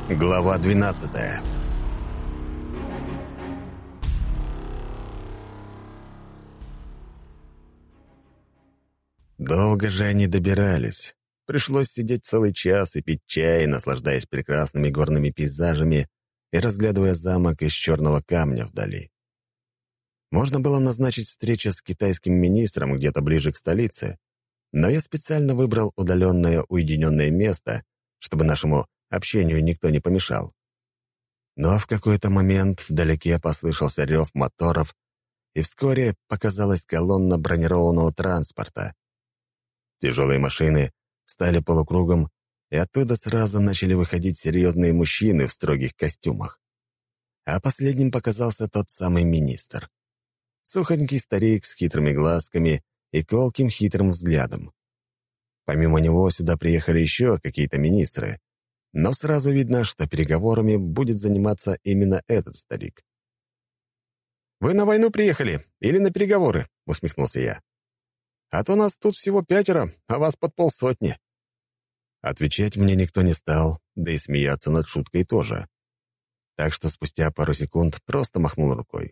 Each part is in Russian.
Глава 12. Долго же они добирались. Пришлось сидеть целый час и пить чай, наслаждаясь прекрасными горными пейзажами и разглядывая замок из черного камня вдали. Можно было назначить встречу с китайским министром где-то ближе к столице, но я специально выбрал удаленное уединенное место, чтобы нашему общению никто не помешал. Но в какой-то момент вдалеке послышался рев моторов, и вскоре показалась колонна бронированного транспорта. Тяжелые машины стали полукругом, и оттуда сразу начали выходить серьезные мужчины в строгих костюмах. А последним показался тот самый министр. Сухонький старик с хитрыми глазками и колким хитрым взглядом. Помимо него сюда приехали еще какие-то министры, но сразу видно, что переговорами будет заниматься именно этот старик. «Вы на войну приехали или на переговоры?» — усмехнулся я. «А то нас тут всего 5, а вас под 50». Отвечать мне никто не стал, да и смеяться над шуткой тоже. Так что спустя пару секунд просто махнул рукой.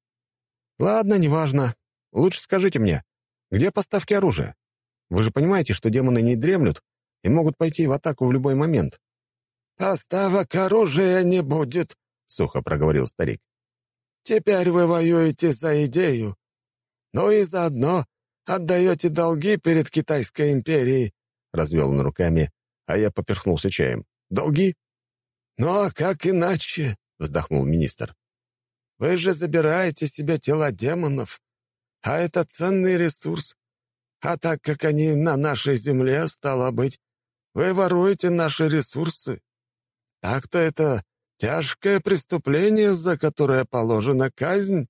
«Ладно, неважно. Лучше скажите мне, где поставки оружия? Вы же понимаете, что демоны не дремлют и могут пойти в атаку в любой момент». «Поставок оружия не будет», — сухо проговорил старик. «Теперь вы воюете за идею. Ну и заодно отдаете долги перед Китайской империей», — развел он руками, а я поперхнулся чаем. «Долги?» «Ну а как иначе?» — вздохнул министр. «Вы же забираете себе тела демонов, а это ценный ресурс. А так как они на нашей земле, стало быть, вы воруете наши ресурсы. Так-то это тяжкое преступление, за которое положена казнь».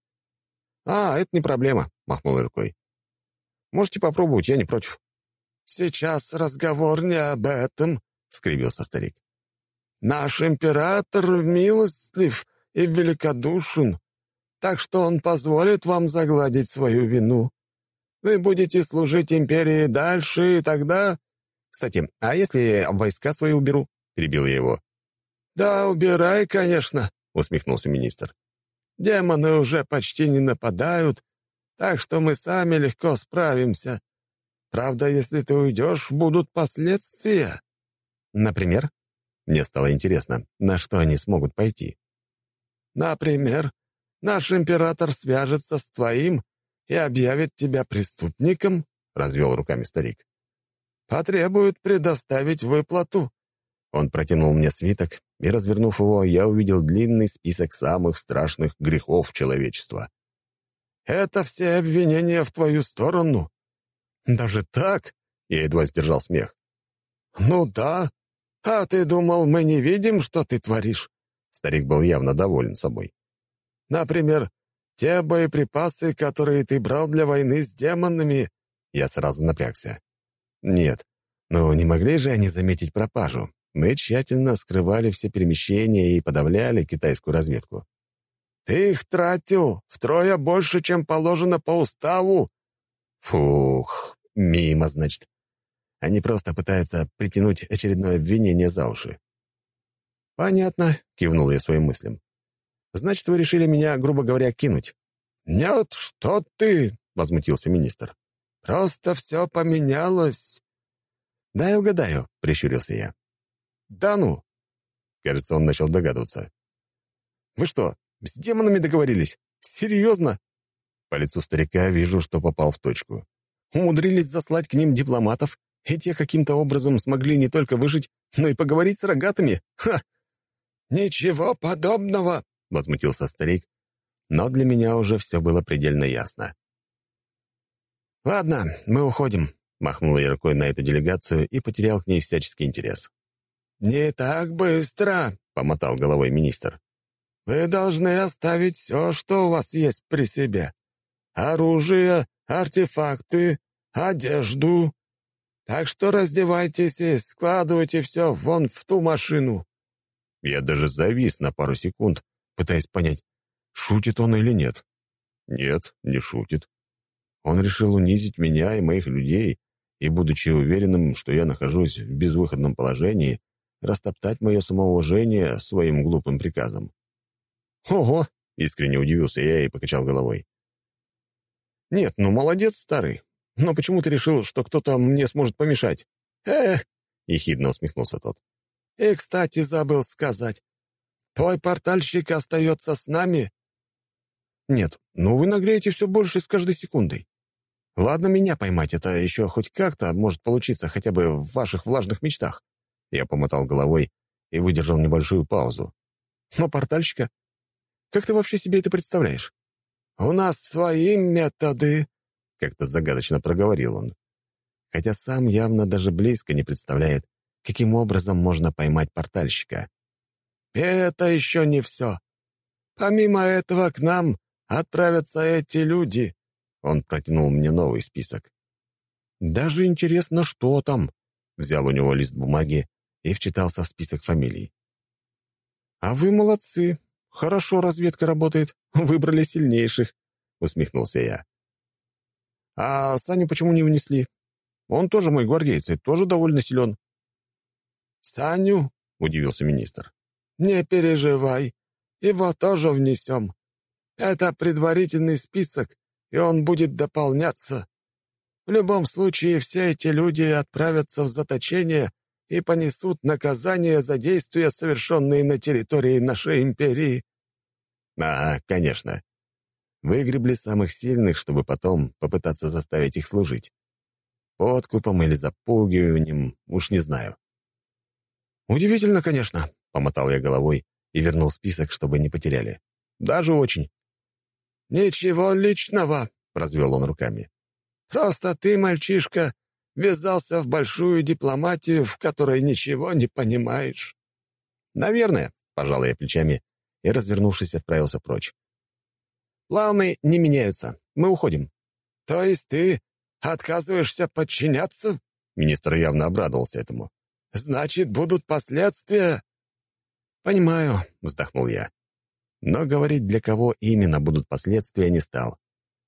Это не проблема», — махнул рукой. «Можете попробовать, я не против». «Сейчас разговор не об этом», — скривился старик. «Наш император милостлив и великодушен, так что он позволит вам загладить свою вину. Вы будете служить империи дальше, и тогда...» «Кстати, а если войска свои уберу?» — перебил я его. «Да, убирай, конечно», — усмехнулся министр. «Демоны уже почти не нападают, так что мы сами легко справимся. Правда, если ты уйдешь, будут последствия». «Например?» Мне стало интересно, на что они смогут пойти. «Например, наш император свяжется с твоим и объявит тебя преступником», — развел руками старик. «Потребует предоставить выплату». Он протянул мне свиток, и, развернув его, я увидел длинный список самых страшных грехов человечества. «Это все обвинения в твою сторону». «Даже так?» — я едва сдержал смех. «Ну да. А ты думал, мы не видим, что ты творишь?» Старик был явно доволен собой. «Например, те боеприпасы, которые ты брал для войны с демонами». Я сразу напрягся. «Нет, не могли же они заметить пропажу. Мы тщательно скрывали все перемещения и подавляли китайскую разведку». «Ты их тратил втрое больше, чем положено по уставу». «Фух, мимо, значит. Они просто пытаются притянуть очередное обвинение за уши». «Понятно», — кивнул я своим мыслям. «Значит, вы решили меня, грубо говоря, кинуть?» «Нет, что ты!» — возмутился министр. «Просто все поменялось». «Дай угадаю», — прищурился я. «Да ну!» Кажется, он начал догадываться. «Вы что, с демонами договорились? Серьезно?» По лицу старика вижу, что попал в точку. Умудрились заслать к ним дипломатов, и те каким-то образом смогли не только выжить, но и поговорить с рогатыми. Ха! «Ничего подобного!» — возмутился старик, но для меня уже все было предельно ясно. «Ладно, мы уходим», — махнул я рукой на эту делегацию и потерял к ней всяческий интерес. «Не так быстро», — помотал головой министр. «Вы должны оставить все, что у вас есть при себе. Оружие, артефакты, одежду. Так что раздевайтесь и складывайте все вон в ту машину». Я даже завис на пару секунд, пытаясь понять, шутит он или нет. Нет, не шутит. Он решил унизить меня и моих людей, и, будучи уверенным, что я нахожусь в безвыходном положении, растоптать мое самоуважение своим глупым приказом. «Ого!» — искренне удивился я и покачал головой. «Нет, ну молодец, старый. Но почему ты решил, что кто-то мне сможет помешать?» «Эх!» — ехидно усмехнулся тот. «И, кстати, забыл сказать. Твой портальщик остается с нами?» «Нет, ну вы нагреете все больше с каждой секундой. Ладно, меня поймать, это еще хоть как-то может получиться хотя бы в ваших влажных мечтах». Я помотал головой и выдержал небольшую паузу. «Но портальщика? Как ты вообще себе это представляешь?» «У нас свои методы», — как-то загадочно проговорил он. Хотя сам явно даже близко не представляет, каким образом можно поймать портальщика. «И это еще не все. Помимо этого к нам отправятся эти люди». Он протянул мне новый список. «Даже интересно, что там?» Взял у него лист бумаги и вчитался в список фамилий. «А вы молодцы. Хорошо разведка работает. Выбрали сильнейших», — усмехнулся я. «А Саню почему не унесли? Он тоже мой гвардеец и тоже довольно силен». «Саню?» — удивился министр. «Не переживай. Его тоже внесем. Это предварительный список, и он будет дополняться. В любом случае, все эти люди отправятся в заточение и понесут наказание за действия, совершенные на территории нашей империи». «Ага, конечно. Выгребли самых сильных, чтобы потом попытаться заставить их служить. Подкупом или запугиванием, уж не знаю». «Удивительно, конечно», — помотал я головой и вернул список, чтобы не потеряли. «Даже очень». «Ничего личного», — развел он руками. «Просто ты, мальчишка, ввязался в большую дипломатию, в которой ничего не понимаешь». «Наверное», — пожал я плечами и, развернувшись, отправился прочь. «Планы не меняются. Мы уходим». «То есть ты отказываешься подчиняться?» Министр явно обрадовался этому. «Значит, будут последствия?» «Понимаю», — вздохнул я. Но говорить, для кого именно будут последствия, не стал.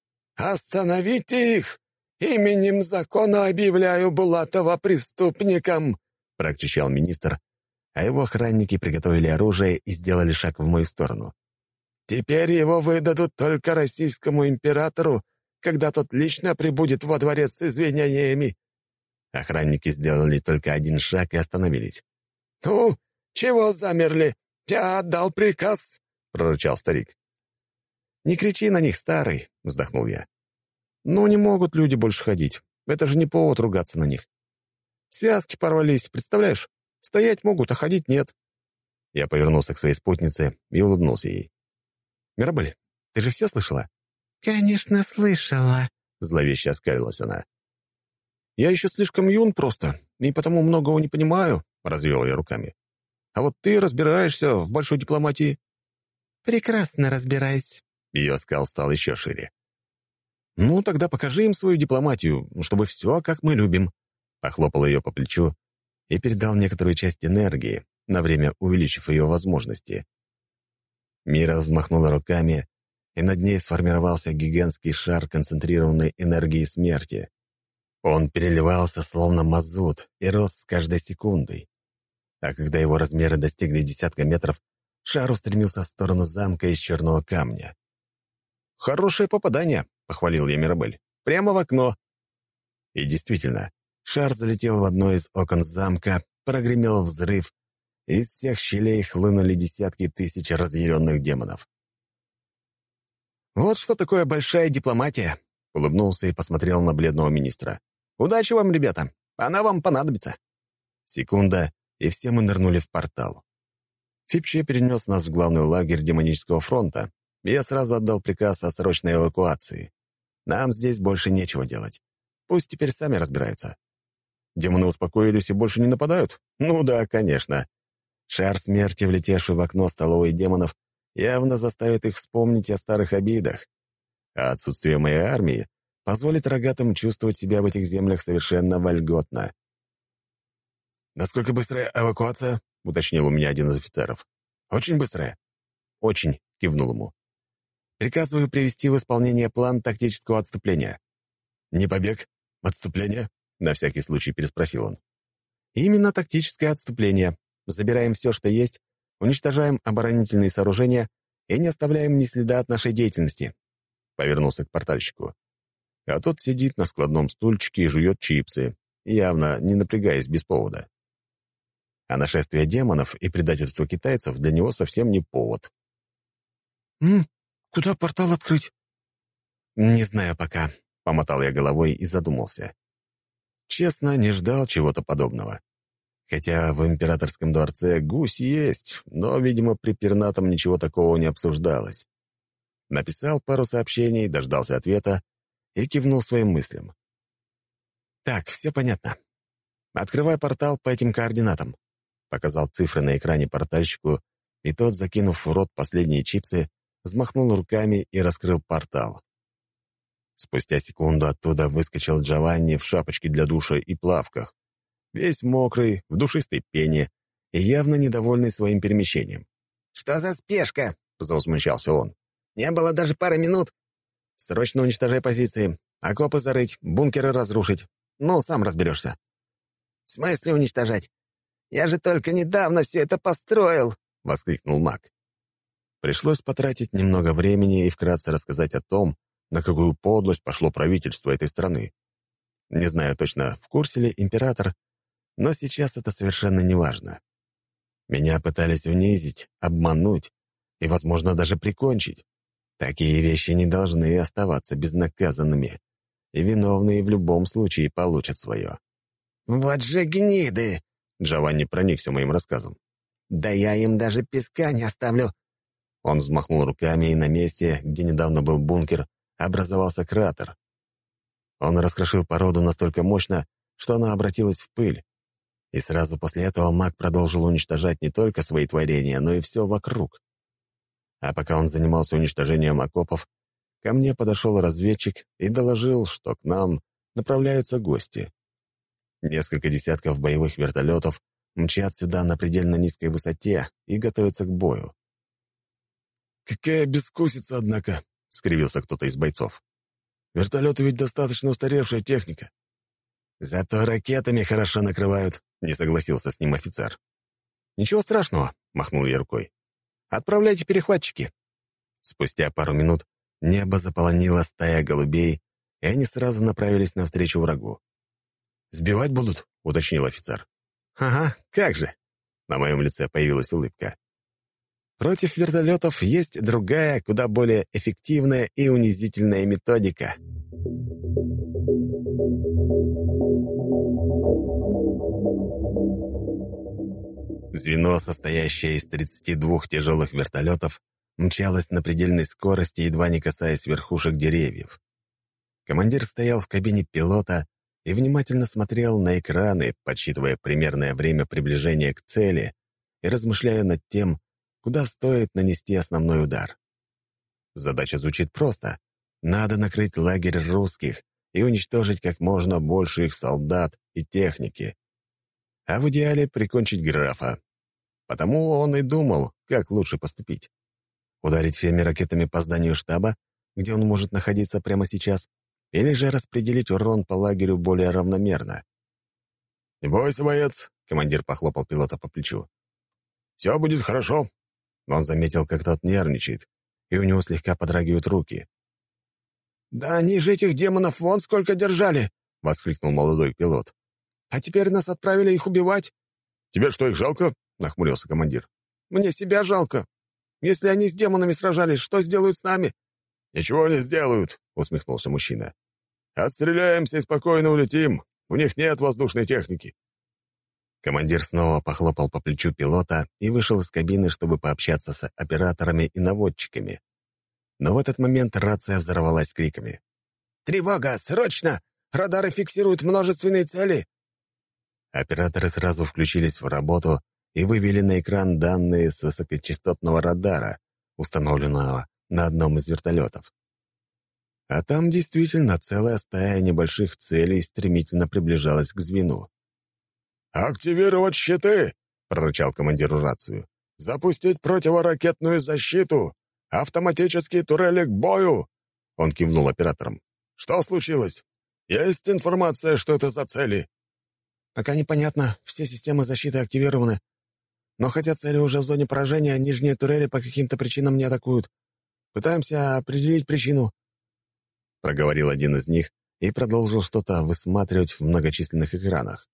«Остановите их! Именем закона объявляю Булатова преступником!» — прокричал министр, а его охранники приготовили оружие и сделали шаг в мою сторону. «Теперь его выдадут только российскому императору, когда тот лично прибудет во дворец с извинениями». Охранники сделали только один шаг и остановились. «Ну, чего замерли? Я отдал приказ!» — прорычал старик. «Не кричи на них, старый!» — вздохнул я. «Ну, не могут люди больше ходить. Это же не повод ругаться на них. Связки порвались, представляешь? Стоять могут, а ходить нет». Я повернулся к своей спутнице и улыбнулся ей. «Мирабель, ты же все слышала?» «Конечно, слышала», — зловеще оскалилась она. «Я еще слишком юн просто, и потому многого не понимаю», — развел я руками. «А вот ты разбираешься в большой дипломатии». «Прекрасно разбираюсь». Ее оскал стал еще шире. «Ну, тогда покажи им свою дипломатию, чтобы все, как мы любим». Похлопал ее по плечу и передал некоторую часть энергии, на время увеличив ее возможности. Мира взмахнула руками, и над ней сформировался гигантский шар концентрированной энергии смерти. Он переливался, словно мазут, и рос с каждой секундой. А когда его размеры достигли десятка метров, шар устремился в сторону замка из черного камня. «Хорошее попадание», — похвалил я Мирабель. «Прямо в окно». И действительно, шар залетел в одно из окон замка, прогремел взрыв, и из всех щелей хлынули десятки тысяч разъяренных демонов. «Вот что такое большая дипломатия», — улыбнулся и посмотрел на бледного министра. «Удачи вам, ребята! Она вам понадобится!» Секунда, и все мы нырнули в портал. Фипче перенес нас в главный лагерь демонического фронта, и я сразу отдал приказ о срочной эвакуации. Нам здесь больше нечего делать. Пусть теперь сами разбираются. Демоны успокоились и больше не нападают? Ну да, конечно. Шар смерти, влетевший в окно столовой демонов, явно заставит их вспомнить о старых обидах. А отсутствие моей армии позволит рогатым чувствовать себя в этих землях совершенно вольготно. «Насколько быстрая эвакуация?» — уточнил у меня один из офицеров. «Очень быстрая?» «Очень», — кивнул ему. «Приказываю привести в исполнение план тактического отступления». «Не побег? Отступление?» — на всякий случай переспросил он. «Именно тактическое отступление. Забираем все, что есть, уничтожаем оборонительные сооружения и не оставляем ни следа от нашей деятельности. Повернулся к портальщику. А тот сидит на складном стульчике и жует чипсы, явно не напрягаясь без повода. А нашествие демонов и предательство китайцев для него совсем не повод. Куда портал открыть?» «Не знаю пока», — помотал я головой и задумался. Честно, не ждал чего-то подобного. Хотя в императорском дворце гусь есть, но, видимо, при пернатом ничего такого не обсуждалось. Написал пару сообщений, дождался ответа и кивнул своим мыслям. «Так, все понятно. Открывай портал по этим координатам», — показал цифры на экране портальщику, и тот, закинув в рот последние чипсы, взмахнул руками и раскрыл портал. Спустя секунду оттуда выскочил Джованни в шапочке для душа и плавках, весь мокрый, в душистой пене и явно недовольный своим перемещением. «Что за спешка?» — заусмущался он. «Не было даже пары минут». «Срочно уничтожай позиции, окопы зарыть, бункеры разрушить. Ну, сам разберешься». «В смысле уничтожать? Я же только недавно все это построил!» — воскликнул маг. Пришлось потратить немного времени и вкратце рассказать о том, на какую подлость пошло правительство этой страны. Не знаю точно, в курсе ли император, но сейчас это совершенно не важно. Меня пытались унизить, обмануть и, возможно, даже прикончить. Такие вещи не должны оставаться безнаказанными, и виновные в любом случае получат свое. «Вот же гниды!» — Джованни проникся моим рассказом. «Да я им даже песка не оставлю!» Он взмахнул руками, и на месте, где недавно был бункер, образовался кратер. Он раскрошил породу настолько мощно, что она обратилась в пыль. И сразу после этого маг продолжил уничтожать не только свои творения, но и все вокруг. А пока он занимался уничтожением окопов, ко мне подошел разведчик и доложил, что к нам направляются гости. Несколько десятков боевых вертолетов мчат сюда на предельно низкой высоте и готовятся к бою. «Какая бескусица, однако!» — скривился кто-то из бойцов. «Вертолеты ведь достаточно устаревшая техника». «Зато ракетами хорошо накрывают», — не согласился с ним офицер. «Ничего страшного», — махнул я рукой. «Отправляйте перехватчики». Спустя пару минут небо заполонила стая голубей, и они сразу направились навстречу врагу. «Сбивать будут?» — уточнил офицер. «Ага, как же!» — на моем лице появилась улыбка. «Против вертолетов есть другая, куда более эффективная и унизительная методика». Звено, состоящее из 32 тяжелых вертолетов, мчалось на предельной скорости, едва не касаясь верхушек деревьев. Командир стоял в кабине пилота и внимательно смотрел на экраны, подсчитывая примерное время приближения к цели и размышляя над тем, куда стоит нанести основной удар. Задача звучит просто. Надо накрыть лагерь русских и уничтожить как можно больше их солдат и техники. А в идеале прикончить графа. Потому он и думал, как лучше поступить. Ударить всеми ракетами по зданию штаба, где он может находиться прямо сейчас, или же распределить урон по лагерю более равномерно. «Не бойся, боец», — командир похлопал пилота по плечу. «Все будет хорошо». Он заметил, как тот нервничает, и у него слегка подрагивают руки. «Да они же этих демонов вон сколько держали!» — воскликнул молодой пилот. «А теперь нас отправили их убивать». «Тебе что, их жалко?» — нахмурился командир. «Мне себя жалко. Если они с демонами сражались, что сделают с нами?» «Ничего не сделают», — усмехнулся мужчина. «Отстреляемся и спокойно улетим. У них нет воздушной техники». Командир снова похлопал по плечу пилота и вышел из кабины, чтобы пообщаться с операторами и наводчиками. Но в этот момент рация взорвалась криками. «Тревога! Срочно! Радары фиксируют множественные цели!» Операторы сразу включились в работу и вывели на экран данные с высокочастотного радара, установленного на одном из вертолетов. А там действительно целая стая небольших целей стремительно приближалась к звену. «Активировать щиты!» — прорычал командиру рацию. «Запустить противоракетную защиту! Автоматические турели к бою!» Он кивнул операторам. «Что случилось? Есть информация, что это за цели?» «Пока непонятно. Все системы защиты активированы. Но хотя цели уже в зоне поражения, нижние турели по каким-то причинам не атакуют. Пытаемся определить причину», — проговорил один из них и продолжил что-то высматривать в многочисленных экранах.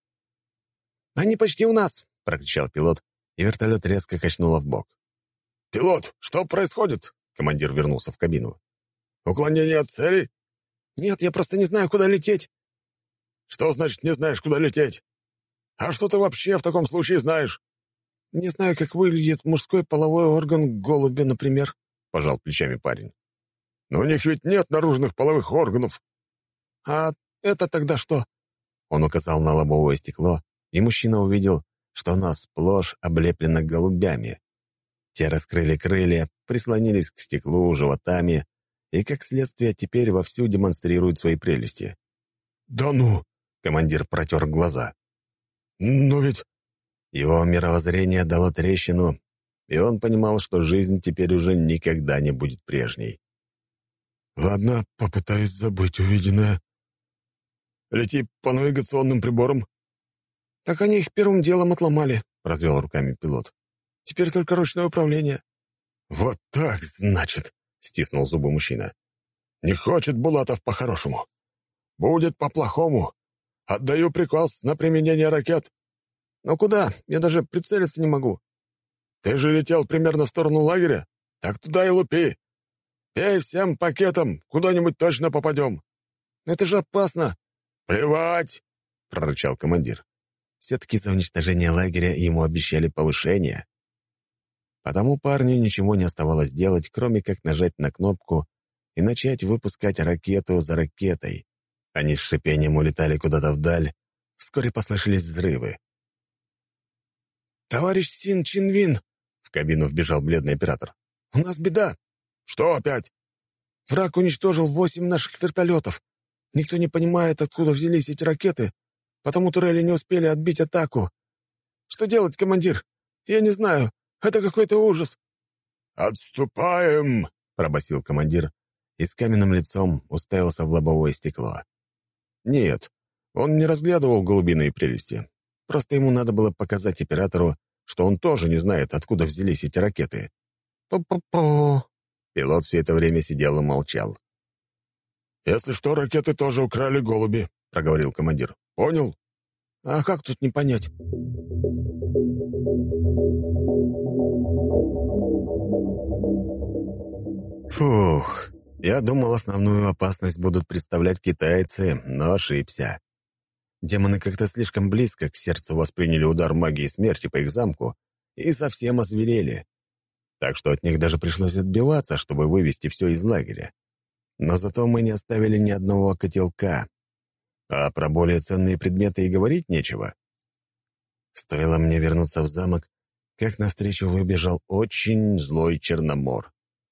«Они почти у нас!» — прокричал пилот, и вертолет резко качнуло вбок. «Пилот, что происходит?» — командир вернулся в кабину. «Уклонение от цели?» «Нет, я просто не знаю, куда лететь». «Что значит не знаешь, куда лететь? А что ты вообще в таком случае знаешь?» «Не знаю, как выглядит мужской половой орган голубя, например», — пожал плечами парень. «Но у них ведь нет наружных половых органов». «А это тогда что?» Он указал на лобовое стекло, и мужчина увидел, что оно сплошь облеплено голубями. Те раскрыли крылья, прислонились к стеклу животами и, как следствие, теперь вовсю демонстрируют свои прелести. «Да ну!» — командир протер глаза. «Но ведь...» Его мировоззрение дало трещину, и он понимал, что жизнь теперь уже никогда не будет прежней. «Ладно, попытаюсь забыть увиденное». «Лети по навигационным приборам». «Так они их первым делом отломали», — развел руками пилот. «Теперь только ручное управление». «Вот так, значит», — стиснул зубы мужчина. «Не хочет Булатов по-хорошему. Будет по-плохому. Отдаю приказ на применение ракет». «Но куда? Я даже прицелиться не могу». «Ты же летел примерно в сторону лагеря? Так туда и лупи. Пей всем пакетом, куда-нибудь точно попадем». «Это же опасно». «Плевать!» — прорычал командир. Все-таки за уничтожение лагеря ему обещали повышение. Потому парню ничего не оставалось делать, кроме как нажать на кнопку и начать выпускать ракету за ракетой. Они с шипением улетали куда-то вдаль. Вскоре послышались взрывы. «Товарищ Син Чинвин!» — в кабину вбежал бледный оператор. «У нас беда!» «Что опять?» «Враг уничтожил 8 наших вертолетов. Никто не понимает, откуда взялись эти ракеты, потому турели не успели отбить атаку. Что делать, командир? Я не знаю. Это какой-то ужас». «Отступаем!» — пробасил командир и с каменным лицом уставился в лобовое стекло. Нет, он не разглядывал голубиные прелести. Просто ему надо было показать оператору, что он тоже не знает, откуда взялись эти ракеты. «Пу-пу-пу!» Пилот все это время сидел и молчал. «Если что, ракеты тоже украли голуби», — проговорил командир. «Понял?» «А как тут не понять?» Фух, я думал, основную опасность будут представлять китайцы, но ошибся. Демоны как-то слишком близко к сердцу восприняли удар магии смерти по их замку и совсем озверели. Так что от них даже пришлось отбиваться, чтобы вывести все из лагеря. Но зато мы не оставили ни одного котелка. А про более ценные предметы и говорить нечего. Стоило мне вернуться в замок, как навстречу выбежал очень злой Черномор.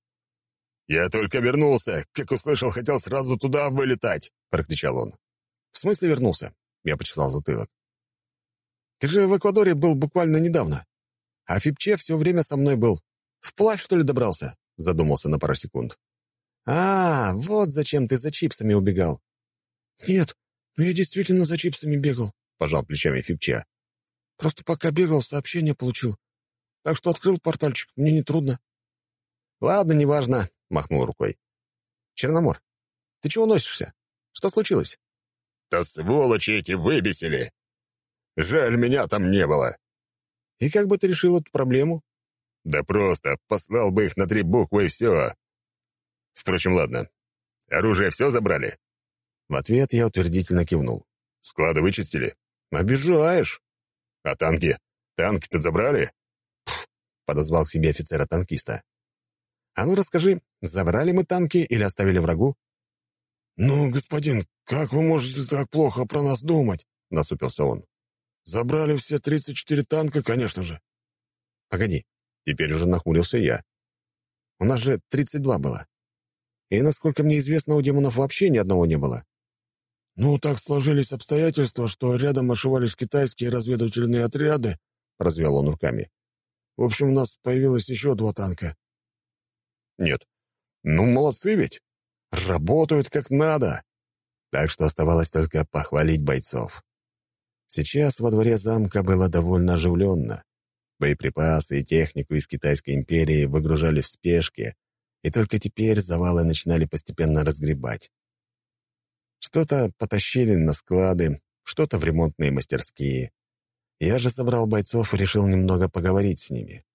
«Я только вернулся. Как услышал, хотел сразу туда вылетать», — прокричал он. «В смысле вернулся?» — я почесал затылок. «Ты же в Эквадоре был буквально недавно. А Фипче все время со мной был. Вплавь, что ли, добрался?» — задумался на пару секунд. «А, вот зачем ты за чипсами убегал». «Нет, ну я действительно за чипсами бегал», — пожал плечами Фипче. «Просто пока бегал, сообщение получил. Так что открыл портальчик, мне нетрудно». «Ладно, неважно», — махнул рукой. «Черномор, ты чего носишься? Что случилось?» «Да сволочи эти выбесили! Жаль, меня там не было». «И как бы ты решил эту проблему?» «Да просто послал бы их на 3 буквы и все. Впрочем, ладно. Оружие все забрали?» В ответ я утвердительно кивнул. «Склады вычистили?» «Обижаешь». «А танки? Танки-то забрали?» «Пф», — подозвал к себе офицера-танкиста. «А ну расскажи, забрали мы танки или оставили врагу?» «Ну, господин, как вы можете так плохо про нас думать?» — насупился он. «Забрали все 34 танка, конечно же». «Погоди, теперь уже нахмурился я. У нас же 32 было. И, насколько мне известно, у демонов вообще ни одного не было». «Ну, так сложились обстоятельства, что рядом ошивались китайские разведывательные отряды», — развел он руками. «В общем, у нас появилось еще 2 танка». «Нет, ну молодцы ведь. Работают как надо». Так что оставалось только похвалить бойцов. Сейчас во дворе замка было довольно оживленно. Боеприпасы и технику из Китайской империи выгружали в спешке, и только теперь завалы начинали постепенно разгребать. Что-то потащили на склады, что-то в ремонтные мастерские. Я же собрал бойцов и решил немного поговорить с ними.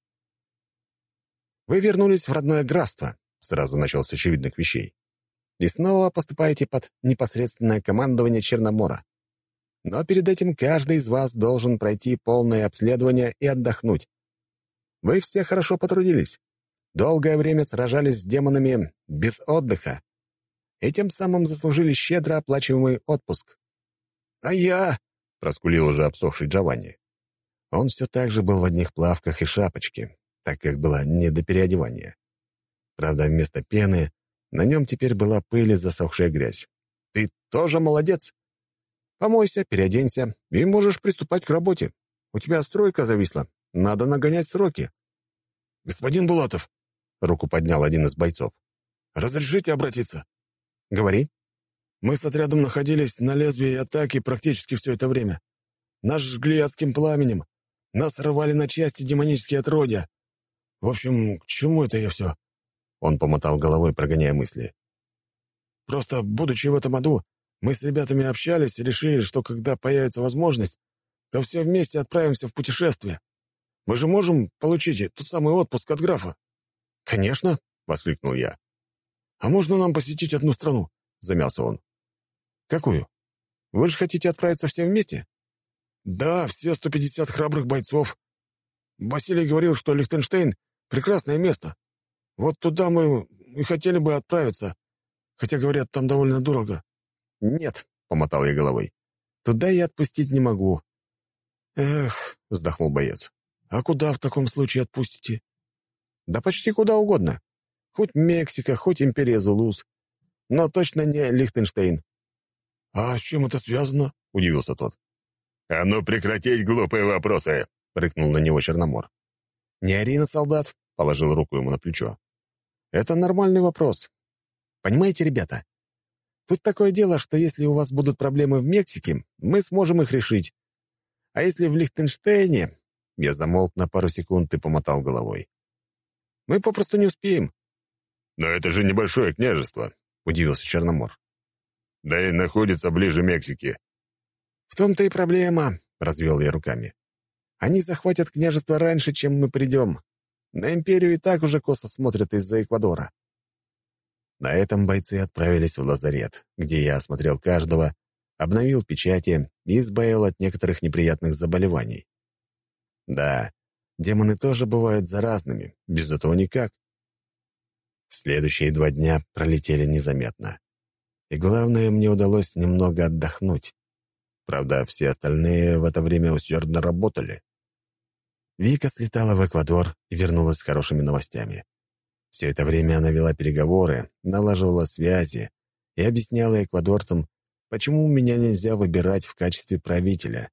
«Вы вернулись в родное графство», — сразу начал с очевидных вещей. «И снова поступаете под непосредственное командование Черномора. Но перед этим каждый из вас должен пройти полное обследование и отдохнуть. Вы все хорошо потрудились. Долгое время сражались с демонами без отдыха. И тем самым заслужили щедро оплачиваемый отпуск». «А я...» — проскулил уже обсохший Джованни. Он все так же был в одних плавках и шапочке, так как было не до переодевания. Правда, вместо пены на нем теперь была пыль и засохшая грязь. «Ты тоже молодец. Помойся, переоденься, и можешь приступать к работе. У тебя стройка зависла. Надо нагонять сроки». «Господин Булатов», — руку поднял один из бойцов, — «разрешите обратиться?» «Говори». «Мы с отрядом находились на лезвии атаки практически все это время. Нас жгли адским пламенем. Нас рвали на части демонические отродья. В общем, к чему это я все?» Он помотал головой, прогоняя мысли. «Просто, будучи в этом аду, мы с ребятами общались и решили, что когда появится возможность, то все вместе отправимся в путешествие. Мы же можем получить тот самый отпуск от графа?» «Конечно», — воскликнул я. «А можно нам посетить одну страну?» — замялся он. «Какую? Вы же хотите отправиться все вместе?» «Да, все 150 храбрых бойцов. Василий говорил, что Лихтенштейн — прекрасное место. Вот туда мы и хотели бы отправиться, хотя, говорят, там довольно дорого». «Нет», — помотал я головой. «Туда я отпустить не могу». «Эх», — вздохнул боец, — «а куда в таком случае отпустите?» «Да почти куда угодно. Хоть Мексика, хоть Империя Зулус. Но точно не Лихтенштейн». «А с чем это связано?» — удивился тот. «А ну прекратить глупые вопросы!» — рыкнул на него Черномор. «Не ори на солдат», — положил руку ему на плечо. «Это нормальный вопрос. Понимаете, ребята, тут такое дело, что если у вас будут проблемы в Мексике, мы сможем их решить. А если в Лихтенштейне...» Я замолк на пару секунд и помотал головой. «Мы попросту не успеем». «Но это же небольшое княжество», — удивился Черномор. «Да и находится ближе Мексики». «В том-то и проблема», — развел я руками. «Они захватят княжество раньше, чем мы придем. На империю и так уже косо смотрят из-за Эквадора». На этом бойцы отправились в лазарет, где я осмотрел каждого, обновил печати и избавил от некоторых неприятных заболеваний. Да, демоны тоже бывают заразными, без этого никак. Следующие 2 дня пролетели незаметно. И главное, мне удалось немного отдохнуть. Правда, все остальные в это время усердно работали. Вика слетала в Эквадор и вернулась с хорошими новостями. Все это время она вела переговоры, налаживала связи и объясняла эквадорцам, почему меня нельзя выбирать в качестве правителя.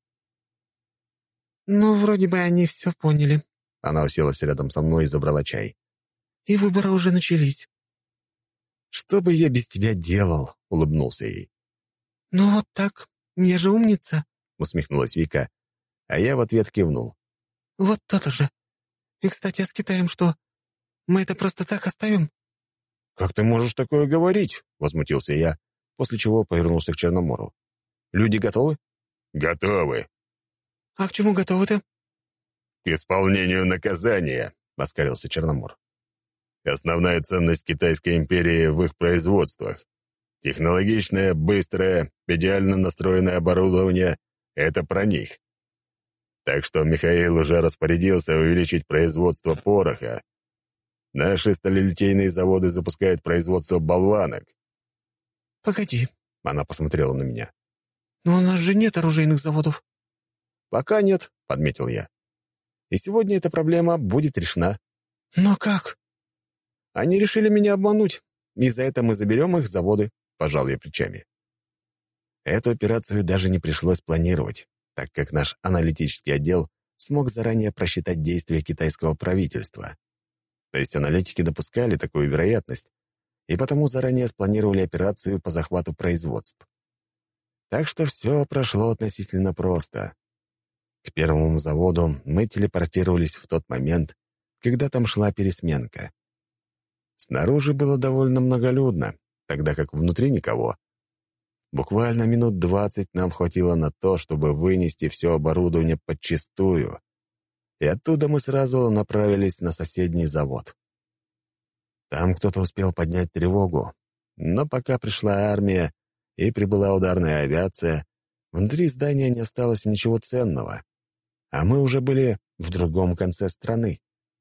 «Ну, вроде бы они все поняли». Она уселась рядом со мной и забрала чай. «И выборы уже начались». «Что бы я без тебя делал?» — улыбнулся ей. «Ну вот так. Я же умница», — усмехнулась Вика, а я в ответ кивнул. «Вот то-то же. И, кстати, а с Китаем что? Мы это просто так оставим?» «Как ты можешь такое говорить?» — возмутился я, после чего повернулся к Черномору. «Люди готовы?» «Готовы. «А к чему готовы-то?» К исполнению наказания», — оскалился Черномор. «Основная ценность Китайской империи в их производствах. Технологичное, быстрое, идеально настроенное оборудование — это про них. Так что Михаил уже распорядился увеличить производство пороха. Наши сталелитейные заводы запускают производство болванок». «Погоди», — она посмотрела на меня. «но у нас же нет оружейных заводов». «Пока нет», — подметил я. «И сегодня эта проблема будет решена». «Но как?» «Они решили меня обмануть, и за это мы заберем их заводы», — пожал я плечами. Эту операцию даже не пришлось планировать, так как наш аналитический отдел смог заранее просчитать действия китайского правительства. То есть аналитики допускали такую вероятность, и потому заранее спланировали операцию по захвату производств. Так что все прошло относительно просто. К первому заводу мы телепортировались в тот момент, когда там шла пересменка. Снаружи было довольно многолюдно, тогда как внутри никого. Буквально минут 20 нам хватило на то, чтобы вынести все оборудование подчистую, и оттуда мы сразу направились на соседний завод. Там кто-то успел поднять тревогу, но пока пришла армия и прибыла ударная авиация, внутри здания не осталось ничего ценного, а мы уже были в другом конце страны.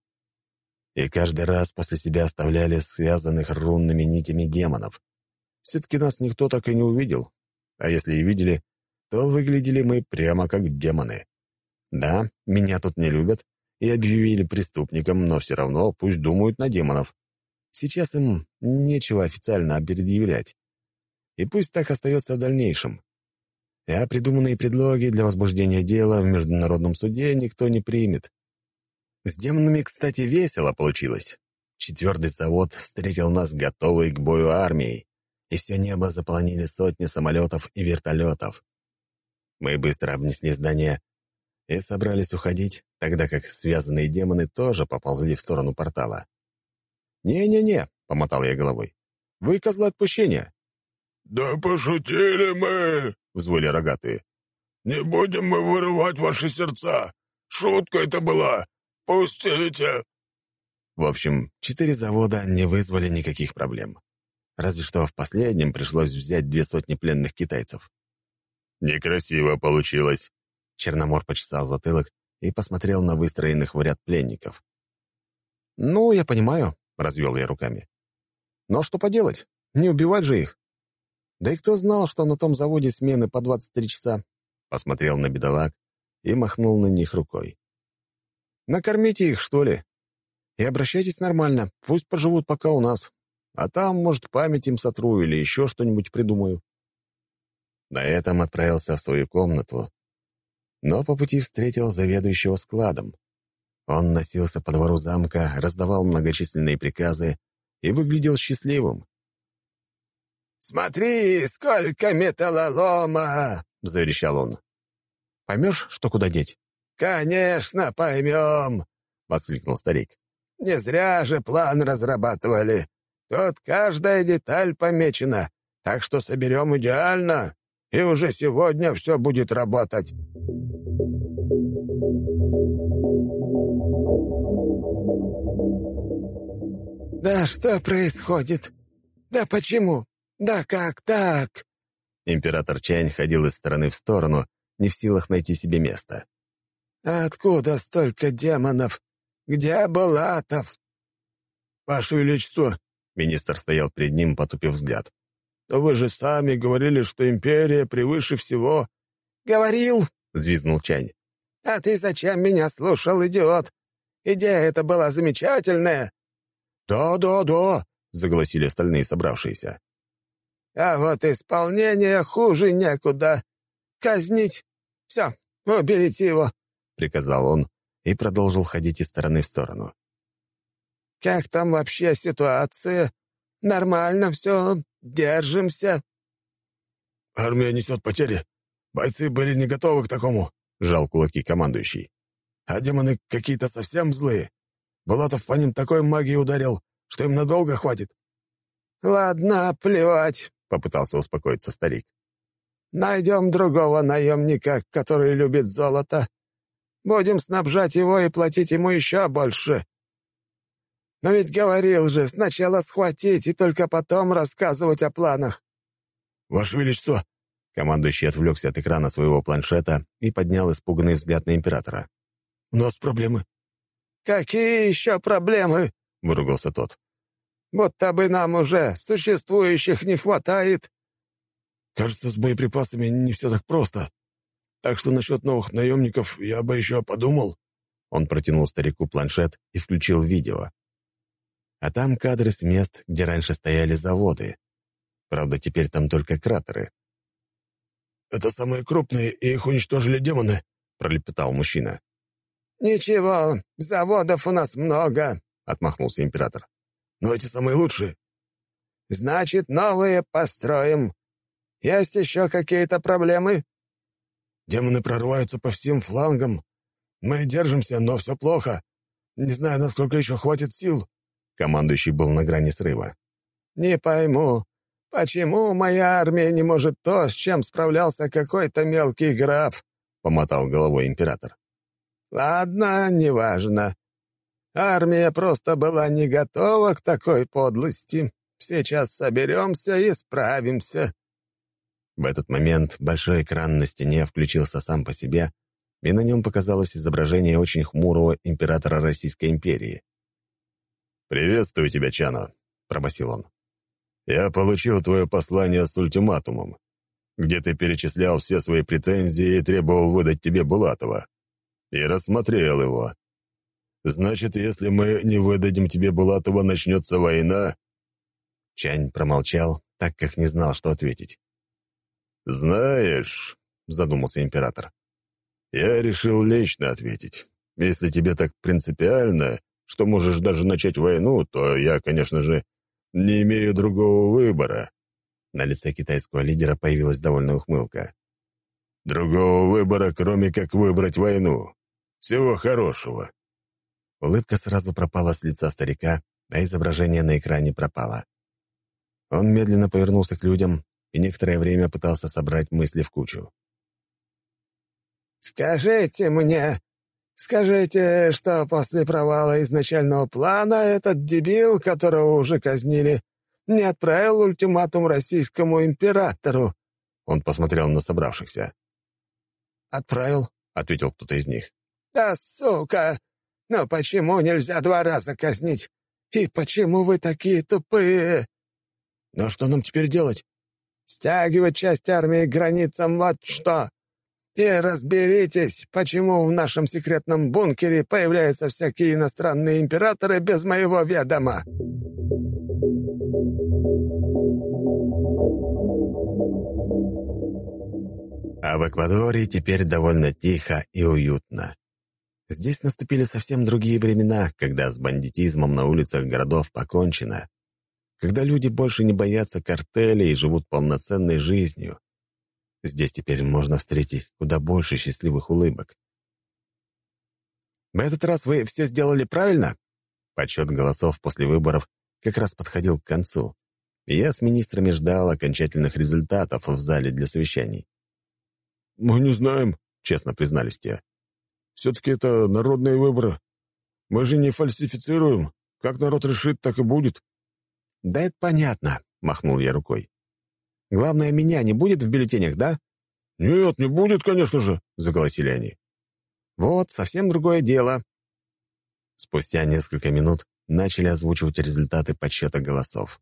И каждый раз после себя оставляли связанных рунными нитями демонов. Все-таки нас никто так и не увидел, а если и видели, то выглядели мы прямо как демоны. Да, меня тут не любят и объявили преступником, но все равно пусть думают на демонов. Сейчас им нечего официально предъявлять. И пусть так остается в дальнейшем. А придуманные предлоги для возбуждения дела в международном суде никто не примет. С демонами, кстати, весело получилось. 4-й завод встретил нас готовый к бою армией, и все небо заполонили сотни самолетов и вертолетов. Мы быстро обнесли здание и собрались уходить, тогда как связанные демоны тоже поползли в сторону портала. «Не-не-не», — помотал я головой, — «вы козлы отпущения». «Да пошутили мы!» — взвыли рогатые. «Не будем мы вырывать ваши сердца! Шутка это была! Пустите!» В общем, 4 завода не вызвали никаких проблем. Разве что в последнем пришлось взять 200 пленных китайцев. «Некрасиво получилось», — Черномор почесал затылок и посмотрел на выстроенных в ряд пленников. «Ну, я понимаю», — развел я руками. «Но что поделать? Не убивать же их. Да и кто знал, что на том заводе смены по 23 часа?» Посмотрел на бедолаг и махнул на них рукой. «Накормите их, что ли? И обращайтесь нормально, пусть поживут пока у нас. А там, может, память им сотру или еще что-нибудь придумаю». На этом отправился в свою комнату, но по пути встретил заведующего складом. Он носился по двору замка, раздавал многочисленные приказы и выглядел счастливым. «Смотри, сколько металлолома!» — заверещал он. «Поймешь, что куда деть?» «Конечно, поймем!» — воскликнул старик. «Не зря же план разрабатывали. Тут каждая деталь помечена, так что соберем идеально, и уже сегодня все будет работать». «Да что происходит? Да почему? Да как так?» Император Чань ходил из стороны в сторону, не в силах найти себе места. «Откуда столько демонов? Где Булатов?» «Ваше Величество», — министр стоял перед ним, потупив взгляд, «но вы же сами говорили, что империя превыше всего». «Говорил», — взвизгнул Чань. «А ты зачем меня слушал, идиот? Идея эта была замечательная». «Да», — заголосили остальные собравшиеся. «А вот исполнение хуже некуда. Казнить. Все, уберите его», — приказал он и продолжил ходить из стороны в сторону. «Как там вообще ситуация? Нормально все, держимся». «Армия несет потери. Бойцы были не готовы к такому», — сжал кулаки командующий. «А демоны какие-то совсем злые. Булатов по ним такой магией ударил, что им надолго хватит». «Ладно, плевать», — попытался успокоиться старик. «Найдем другого наемника, который любит золото. Будем снабжать его и платить ему еще больше. Но ведь говорил же, сначала схватить и только потом рассказывать о планах». «Ваше Величество!» Командующий отвлекся от экрана своего планшета и поднял испуганный взгляд на императора. «У нас проблемы». «Какие еще проблемы?» — выругался тот. «Будто бы нам уже существующих не хватает». «Кажется, с боеприпасами не все так просто. Так что насчет новых наемников я бы еще подумал». Он протянул старику планшет и включил видео. А там кадры с мест, где раньше стояли заводы. Правда, теперь там только кратеры. «Это самые крупные, и их уничтожили демоны», — пролепетал мужчина. «Ничего, заводов у нас много», — отмахнулся император. «Но эти самые лучшие». «Значит, новые построим. Есть еще какие-то проблемы?» Демоны прорываются по всем флангам. Мы держимся, но все плохо. Не знаю, насколько еще хватит сил». Командующий был на грани срыва. «Не пойму, почему моя армия не может то, с чем справлялся какой-то мелкий граф?» — помотал головой император. «Ладно, неважно. Армия просто была не готова к такой подлости. Сейчас соберемся и справимся». В этот момент большой экран на стене включился сам по себе, и на нем показалось изображение очень хмурого императора Российской империи. «Приветствую тебя, Чано», — пробасил он. «Я получил твое послание с ультиматумом, где ты перечислял все свои претензии и требовал выдать тебе Булатова. И рассмотрел его. Значит, если мы не выдадим тебе Булатова, начнется война?» Чань промолчал, так как не знал, что ответить. «Знаешь», — задумался император, — «я решил лично ответить. Если тебе так принципиально, что можешь даже начать войну, то я, конечно же, не имею другого выбора». На лице китайского лидера появилась довольная ухмылка. «Другого выбора, кроме как выбрать войну. Всего хорошего». Улыбка сразу пропала с лица старика, а изображение на экране пропало. Он медленно повернулся к людям и некоторое время пытался собрать мысли в кучу. «Скажите, что после провала изначального плана этот дебил, которого уже казнили, не отправил ультиматум российскому императору?» Он посмотрел на собравшихся. «Отправил», — ответил кто-то из них. «Да, сука! Но почему нельзя 2 раза казнить? И почему вы такие тупые?» «Но что нам теперь делать?» «Стягивать часть армии к границам, вот что! И разберитесь, почему в нашем секретном бункере появляются всякие иностранные императоры без моего ведома!» А в Эквадоре теперь довольно тихо и уютно. Здесь наступили совсем другие времена, когда с бандитизмом на улицах городов покончено, когда люди больше не боятся картелей и живут полноценной жизнью. Здесь теперь можно встретить куда больше счастливых улыбок. «В этот раз вы все сделали правильно?» Подсчет голосов после выборов как раз подходил к концу, и я с министрами ждал окончательных результатов в зале для совещаний. «Мы не знаем», — честно признались те. «Все-таки это народные выборы. Мы же не фальсифицируем. Как народ решит, так и будет». «Да это понятно», — махнул я рукой. «Главное, меня не будет в бюллетенях, да?» «Нет, не будет, конечно же», — заголосили они. «Вот, совсем другое дело». Спустя несколько минут начали озвучивать результаты подсчета голосов.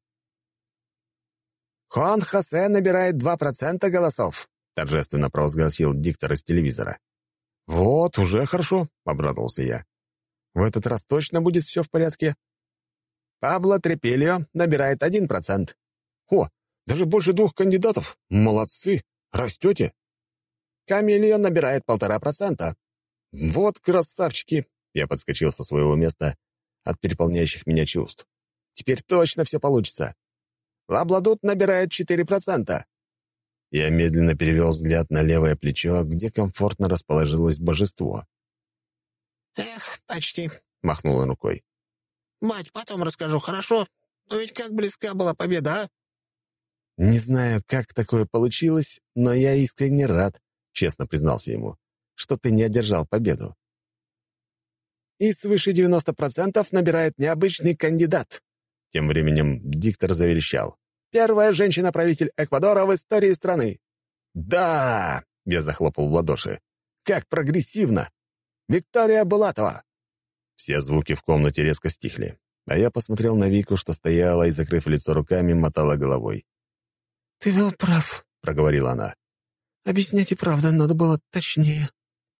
«Хуан Хосе набирает 2% голосов», — торжественно провозгласил диктор из телевизора. «Вот, уже хорошо», — обрадовался я. «В этот раз точно будет все в порядке?» «Пабло Трепильо набирает 1%. «О, даже больше 2 кандидатов. Молодцы, растете». «Камильо набирает 1,5%. «Вот красавчики!» — я подскочил со своего места от переполняющих меня чувств. «Теперь точно все получится!» «Лабладут набирает 4%. Я медленно перевел взгляд на левое плечо, где комфортно расположилось божество. «Эх, почти», — махнул он рукой. «Мать, потом расскажу, хорошо? Но ведь как близка была победа, а?» «Не знаю, как такое получилось, но я искренне рад», — честно признался ему, «что ты не одержал победу». «И свыше 90% набирает необычный кандидат». Тем временем диктор заверещал. «Первая женщина-правитель Эквадора в истории страны». «Да!» — я захлопал в ладоши. «Как прогрессивно! Виктория Булатова!» Все звуки в комнате резко стихли, а я посмотрел на Вику, что стояла и, закрыв лицо руками, мотала головой. «Ты был прав», — проговорила она. «Объяснять и правда надо было точнее».